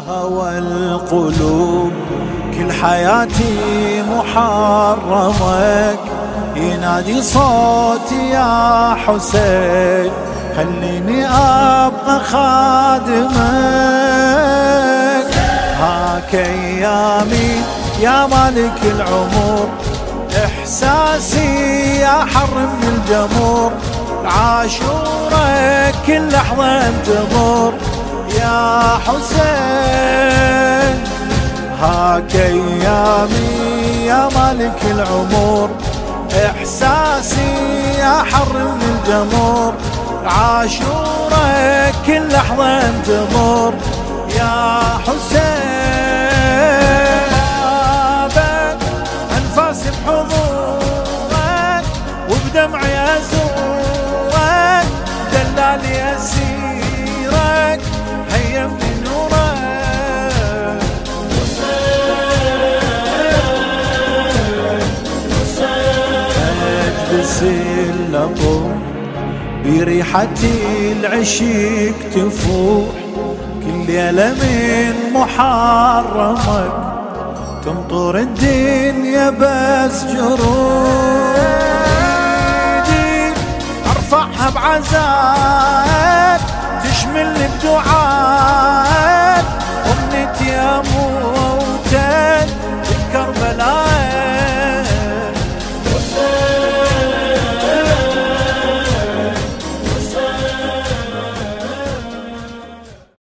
هوى القلوب كل حياتي محرمك، ينادي صوتي يا حسين خليني أبقى خادمك. هاك أيامي يا مالك العمر، إحساسي يا حر من الجمر، عاشورك كل لحظة تمر يا حسين. هاك أيامي يا مالك العمر، إحساسي يا حر من الجمر، عاشورك كل لحظة تمر يا حسين. غابت أنفاسي بحضورك وبدمعي أزورك، دلالي أسيرك هيمني نورك. أجلس اللطم بريحتي العشيق تفوح، كل ليلة من محرمك تمطر الدنيا بس جروحي، ارفعها بعزاك تشملني بدعاك، أمنيتي أموتك بكربلاء